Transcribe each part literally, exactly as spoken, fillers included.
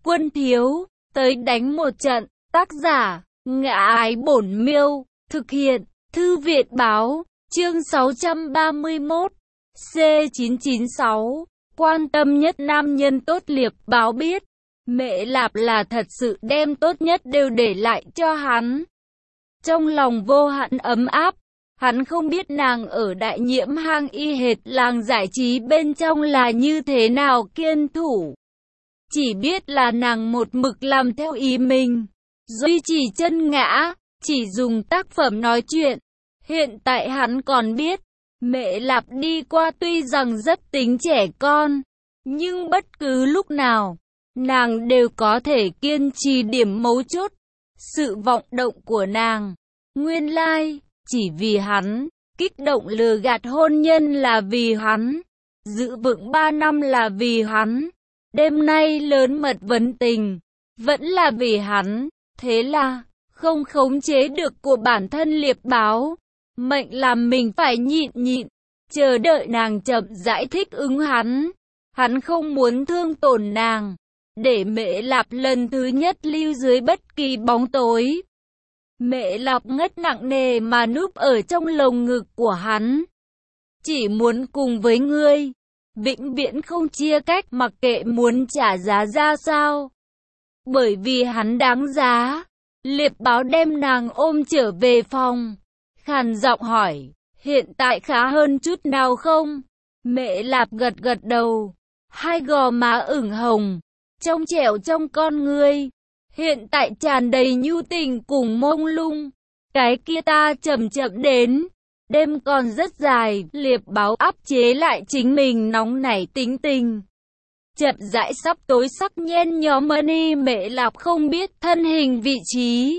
Quân thiếu, tới đánh một trận. Tác giả, Ngã Ái Bổn Miêu. Thực hiện, Thư viện báo. Chương sáu trăm ba mươi mốt. C chín chín sáu. Quan tâm nhất nam nhân tốt. Liệp báo biết, Mẹ Lạp là thật sự đem tốt nhất đều để lại cho hắn. Trong lòng vô hạn ấm áp, hắn không biết nàng ở Đại Nhiễm hang y hệt làng giải trí bên trong là như thế nào kiên thủ. Chỉ biết là nàng một mực làm theo ý mình, duy trì chân ngã, chỉ dùng tác phẩm nói chuyện. Hiện tại hắn còn biết, Mẹ Lạp đi qua tuy rằng rất tính trẻ con, nhưng bất cứ lúc nào, nàng đều có thể kiên trì điểm mấu chốt. Sự vọng động của nàng, nguyên lai, chỉ vì hắn, kích động lừa gạt hôn nhân là vì hắn, giữ vững ba năm là vì hắn, đêm nay lớn mật vấn tình, vẫn là vì hắn. Thế là, không khống chế được của bản thân Liệp báo, mệnh làm mình phải nhịn nhịn, chờ đợi nàng chậm rãi thích ứng hắn. Hắn không muốn thương tổn nàng, để Mẹ Lạp lần thứ nhất lưu dưới bất kỳ bóng tối. Mẹ Lạp ngất nặng nề mà núp ở trong lồng ngực của hắn. Chỉ muốn cùng với ngươi, vĩnh viễn không chia cách, mặc kệ muốn trả giá ra sao. Bởi vì hắn đáng giá. Liệp báo đem nàng ôm trở về phòng, khàn giọng hỏi, hiện tại khá hơn chút nào không? Mẹ Lạp gật gật đầu, hai gò má ửng hồng, trong trẻo trong con ngươi, hiện tại tràn đầy nhu tình cùng mông lung. Cái kia ta chậm chậm đến, đêm còn rất dài. Liệp báo áp chế lại chính mình nóng nảy tính tình. Chậm rãi sắp tối sắc nhen nhóm money. Mẹ Lạp không biết thân hình vị trí,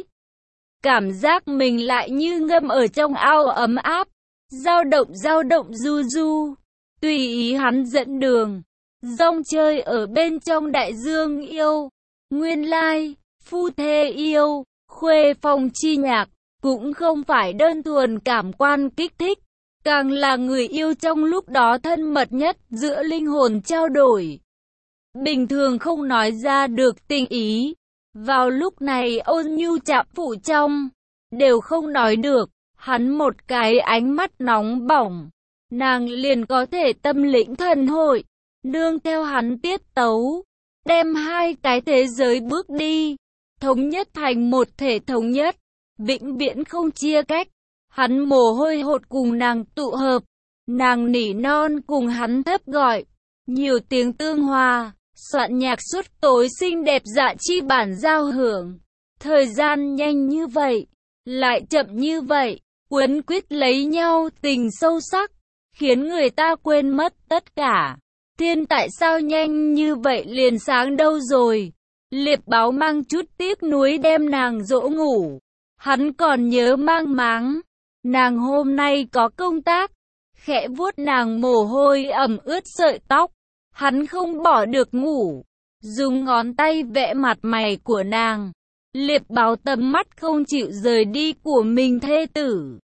cảm giác mình lại như ngâm ở trong ao ấm áp, dao động dao động du du, tùy ý hắn dẫn đường, rong chơi ở bên trong đại dương yêu. Nguyên lai, phu thê yêu, khuê phong chi nhạc, cũng không phải đơn thuần cảm quan kích thích, càng là người yêu trong lúc đó thân mật nhất, giữa linh hồn trao đổi. Bình thường không nói ra được tình ý, vào lúc này ôn nhu chạm phủ trong, đều không nói được. Hắn một cái ánh mắt nóng bỏng, nàng liền có thể tâm lĩnh thần hội, nương theo hắn tiết tấu, đem hai cái thế giới bước đi, thống nhất thành một thể thống nhất, vĩnh viễn không chia cách. Hắn mồ hôi hột cùng nàng tụ hợp, nàng nỉ non cùng hắn thấp gọi, nhiều tiếng tương hòa, soạn nhạc suốt tối xinh đẹp dạ chi bản giao hưởng. Thời gian nhanh như vậy, lại chậm như vậy, quấn quýt lấy nhau tình sâu sắc, khiến người ta quên mất tất cả. Thiên tại sao nhanh như vậy liền sáng đâu rồi? Liệp báo mang chút tiếc nuối đem nàng dỗ ngủ. Hắn còn nhớ mang máng, nàng hôm nay có công tác, khẽ vuốt nàng mồ hôi ẩm ướt sợi tóc. Hắn không bỏ được ngủ, dùng ngón tay vẽ mặt mày của nàng. Liệp báo tầm mắt không chịu rời đi của mình thê tử.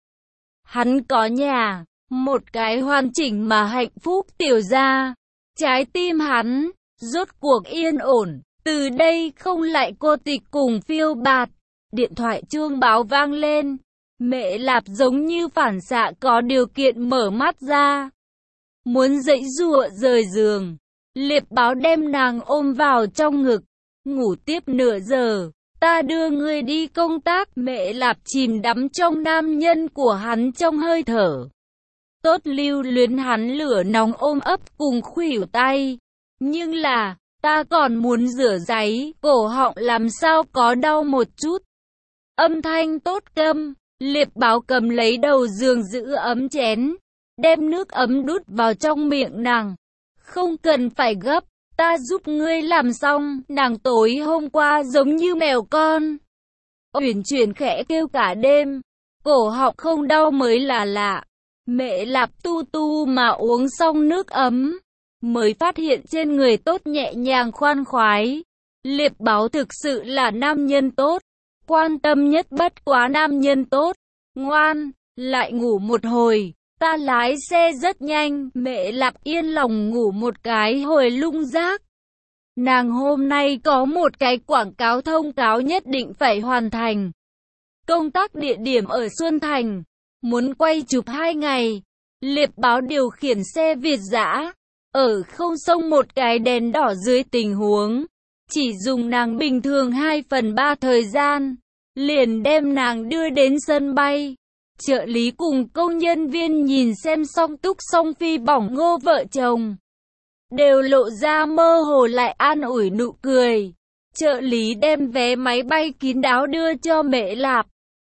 Hắn có nhà, một cái hoàn chỉnh mà hạnh phúc tiểu gia. Trái tim hắn, rốt cuộc yên ổn, từ đây không lại cô tịch cùng phiêu bạt. Điện thoại chuông báo vang lên, Mẹ Lạp giống như phản xạ có điều kiện mở mắt ra. Muốn dãy giụa rời giường, Liệp báo đem nàng ôm vào trong ngực, ngủ tiếp nửa giờ, ta đưa ngươi đi công tác. Mẹ Lạp chìm đắm trong nam nhân của hắn trong hơi thở. Tốt lưu luyến hắn lửa nóng ôm ấp cùng khuỷu tay. Nhưng là, ta còn muốn rửa giấy, cổ họng làm sao có đau một chút. Âm thanh tốt câm, Liệp báo cầm lấy đầu giường giữ ấm chén, đem nước ấm đút vào trong miệng nàng. Không cần phải gấp, ta giúp ngươi làm xong. Nàng tối hôm qua giống như mèo con, uyển chuyển khẽ kêu cả đêm, cổ họng không đau mới là lạ. Mẹ Lạp tu tu mà uống xong nước ấm, mới phát hiện trên người tốt nhẹ nhàng khoan khoái. Liệp báo thực sự là nam nhân tốt, quan tâm nhất bất quá nam nhân tốt. Ngoan, lại ngủ một hồi, ta lái xe rất nhanh. Mẹ Lạp yên lòng ngủ một cái hồi lung rác. Nàng hôm nay có một cái quảng cáo thông cáo nhất định phải hoàn thành. Công tác địa điểm ở Xuân Thành. Muốn quay chụp hai ngày. Liệp báo điều khiển xe Việt dã. Ở không sông một cái đèn đỏ dưới tình huống. Chỉ dùng nàng bình thường hai phần ba thời gian. Liền đem nàng đưa đến sân bay. Trợ lý cùng công nhân viên nhìn xem Song Túc Song Phi bỏng ngô vợ chồng. Đều lộ ra mơ hồ lại an ủi nụ cười. Trợ lý đem vé máy bay kín đáo đưa cho Mễ Lạp.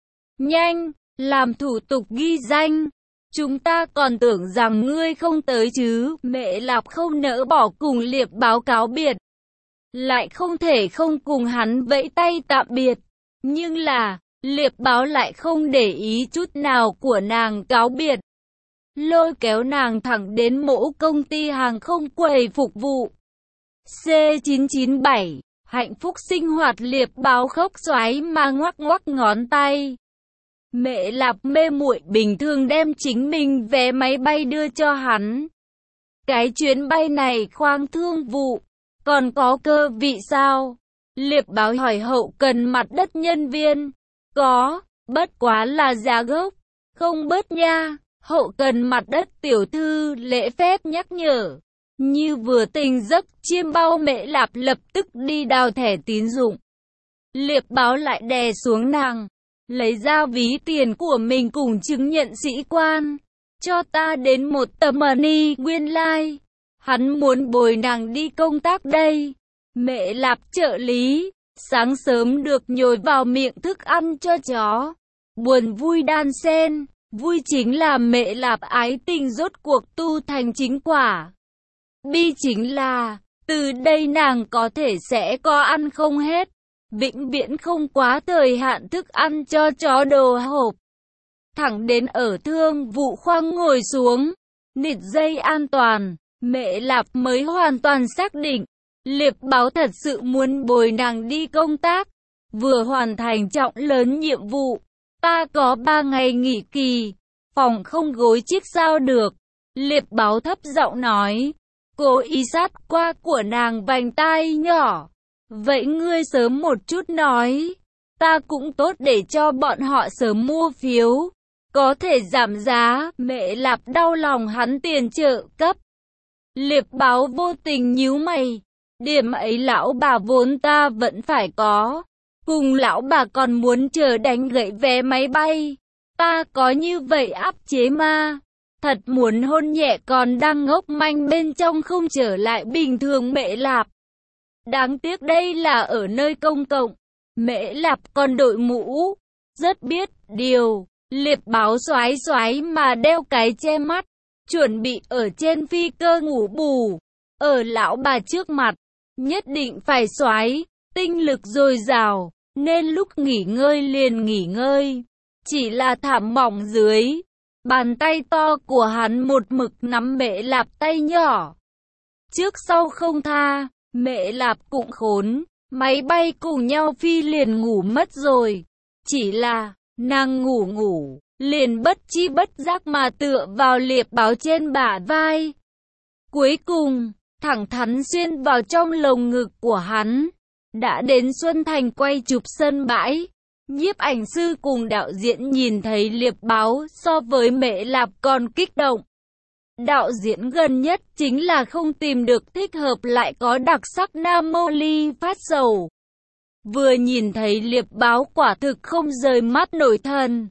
Nhanh, làm thủ tục ghi danh. Chúng ta còn tưởng rằng ngươi không tới chứ. Mễ Lạp không nỡ bỏ cùng Liệp báo cáo biệt. Lại không thể không cùng hắn vẫy tay tạm biệt. Nhưng là, Liệp báo lại không để ý chút nào của nàng cáo biệt. Lôi kéo nàng thẳng đến mỗ công ty hàng không quầy phục vụ. C chín chín bảy, hạnh phúc sinh hoạt. Liệp báo khóc xoáy mà ngoắc ngoắc ngón tay. Mễ Lạp mê muội bình thường đem chính mình vé máy bay đưa cho hắn. Cái chuyến bay này khoang thương vụ, còn có cơ vị sao? Liệp báo hỏi hậu cần mặt đất nhân viên. Có, bất quá là giá gốc, không bớt nha. Hậu cần mặt đất tiểu thư lễ phép nhắc nhở. Như vừa tỉnh giấc chiêm bao, Mễ Lạp lập tức đi đào thẻ tín dụng. Liệp báo lại đè xuống nàng. Lấy ra ví tiền của mình cùng chứng nhận sĩ quan. Cho ta đến một tờ money, nguyên lai. Like. Hắn muốn bồi nàng đi công tác đây. Mễ Lạp trợ lý. Sáng sớm được nhồi vào miệng thức ăn cho chó. Buồn vui đan xen. Vui chính là Mễ Lạp ái tình rốt cuộc tu thành chính quả. Bi chính là, từ đây nàng có thể sẽ có ăn không hết. Vĩnh viễn không quá thời hạn thức ăn cho chó đồ hộp. Thẳng đến ở thương vụ khoang ngồi xuống, nịt dây an toàn, Mễ Lạp mới hoàn toàn xác định. Liệp báo thật sự muốn bồi nàng đi công tác. Vừa hoàn thành trọng lớn nhiệm vụ. Ta có ba ngày nghỉ kỳ. Phòng không gối chiếc sao được. Liệp báo thấp giọng nói. Cố ý sát qua của nàng vành tai nhỏ. Vậy ngươi sớm một chút nói. Ta cũng tốt để cho bọn họ sớm mua phiếu. Có thể giảm giá. Mễ Lạp đau lòng hắn tiền trợ cấp. Liệp báo vô tình nhíu mày. Điểm ấy lão bà vốn ta vẫn phải có. Cùng lão bà còn muốn chờ đánh gãy vé máy bay. Ta có như vậy áp chế ma. Thật muốn hôn nhẹ còn đang ngốc manh bên trong không trở lại bình thường. Mễ Lạp. Đáng tiếc đây là ở nơi công cộng. Mễ Lạp còn đội mũ. Rất biết điều. Liệp báo xoái xoái mà đeo cái che mắt. Chuẩn bị ở trên phi cơ ngủ bù. Ở lão bà trước mặt. Nhất định phải xoái. Tinh lực dồi dào. Nên lúc nghỉ ngơi liền nghỉ ngơi. Chỉ là thảm mỏng dưới. Bàn tay to của hắn một mực nắm Mễ Lạp tay nhỏ. Trước sau không tha. Mễ Lạp cũng khốn. Máy bay cùng nhau phi liền ngủ mất rồi. Chỉ là nàng ngủ ngủ. Liền bất chi bất giác mà tựa vào Liệp báo trên bả vai. Cuối cùng, thẳng thắn xuyên vào trong lồng ngực của hắn. Đã đến Xuân Thành quay chụp sân bãi. Nhiếp ảnh sư cùng đạo diễn nhìn thấy Liệp báo so với Mễ Lạp còn kích động. Đạo diễn gần nhất chính là không tìm được thích hợp lại có đặc sắc nam mô ly phát sầu. Vừa nhìn thấy Liệp báo quả thực không rời mắt nổi thần.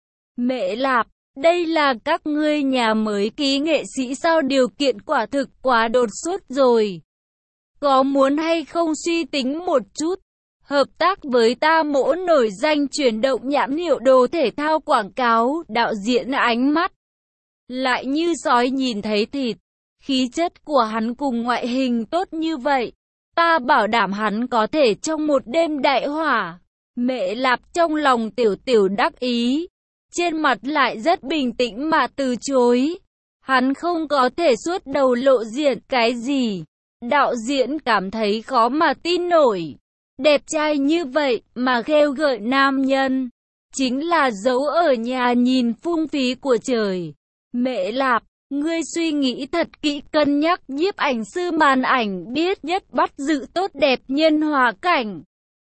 Mễ Lạp, đây là các ngươi nhà mới ký nghệ sĩ sao? Điều kiện quả thực quá đột xuất rồi. Có muốn hay không suy tính một chút, hợp tác với ta mỗ nổi danh chuyển động nhãn hiệu đồ thể thao quảng cáo. Đạo diễn ánh mắt lại như sói nhìn thấy thịt. Khí chất của hắn cùng ngoại hình tốt như vậy, ta bảo đảm hắn có thể trong một đêm đại hỏa. Mễ Lạp trong lòng tiểu tiểu đắc ý, trên mặt lại rất bình tĩnh mà từ chối. Hắn không có thể suốt đầu lộ diện cái gì. Đạo diễn cảm thấy khó mà tin nổi. Đẹp trai như vậy mà khêu gợi nam nhân, chính là giấu ở nhà nhìn phung phí của trời. Mễ Lạp, Ngươi suy nghĩ thật kỹ, cân nhắc. Nhiếp ảnh sư màn ảnh biết nhất bắt giữ tốt đẹp nhân hòa cảnh.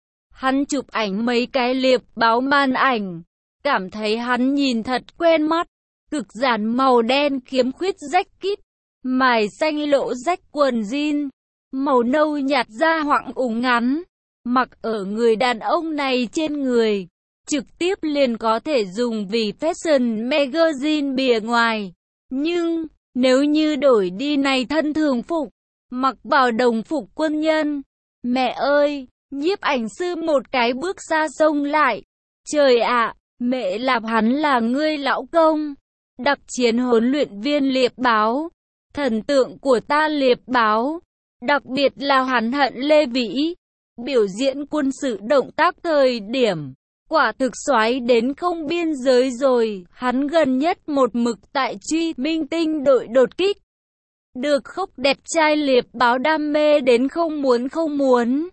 Hắn chụp ảnh mấy cái liệp báo màn ảnh, cảm thấy hắn nhìn thật quen mắt. Cực giản màu đen khiếm khuyết rách kít, mài xanh lỗ rách quần jean, màu nâu nhạt da hoẳng ủng ngắn, mặc ở người đàn ông này trên người, trực tiếp liền có thể dùng vì fashion magazine bìa ngoài. Nhưng, nếu như đổi đi này thân thường phục, mặc vào đồng phục quân nhân, mẹ ơi, nhiếp ảnh sư một cái bước xa xông lại. Trời ạ, mẹ Lạp hắn là ngươi lão công, đặc chiến huấn luyện viên liệp báo, thần tượng của ta liệp báo, đặc biệt là hắn Hận Lê Vĩ, biểu diễn quân sự động tác thời điểm. Quả thực xoáy đến không biên giới rồi, hắn gần nhất một mực tại truy minh tinh đội đột kích. Được khóc đẹp trai liệp báo đam mê đến không muốn không muốn.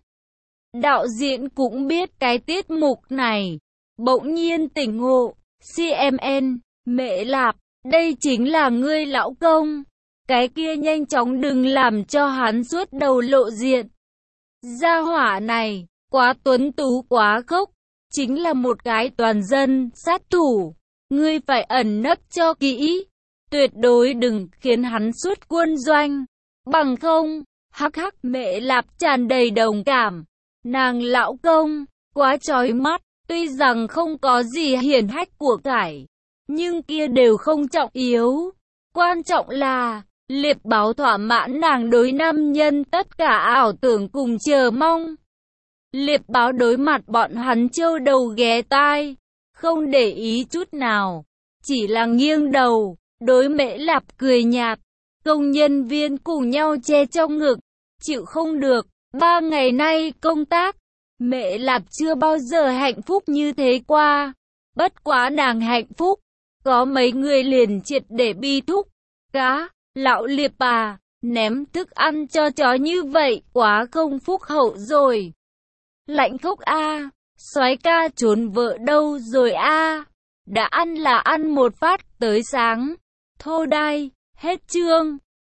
Đạo diễn cũng biết cái tiết mục này, bỗng nhiên tỉnh ngộ, xê em en, mẹ Lạp, đây chính là ngươi lão công. Cái kia nhanh chóng đừng làm cho hắn suốt đầu lộ diện. Gia hỏa này, quá tuấn tú quá khốc. Chính là một cái toàn dân, sát thủ. Ngươi phải ẩn nấp cho kỹ. Tuyệt đối đừng khiến hắn xuất quân doanh. Bằng không, hắc hắc mẹ Lạp tràn đầy đồng cảm. Nàng lão công, quá chói mắt. Tuy rằng không có gì hiển hách của cải, nhưng kia đều không trọng yếu. Quan trọng là, liệp báo thỏa mãn nàng đối nam nhân tất cả ảo tưởng cùng chờ mong. Liệp báo đối mặt bọn hắn trâu đầu ghé tai, không để ý chút nào, chỉ là nghiêng đầu, đối Mễ Lạp cười nhạt. Công nhân viên cùng nhau che trong ngực, chịu không được, ba ngày nay công tác, Mễ Lạp chưa bao giờ hạnh phúc như thế qua. Bất quá nàng hạnh phúc, có mấy người liền triệt để bi thúc. Cá, lão liệp à, ném thức ăn cho chó như vậy, quá không phúc hậu rồi. Lạnh khóc a, soái ca trốn vợ đâu rồi a? Đã ăn là ăn một phát tới sáng. Thô đai, hết chương.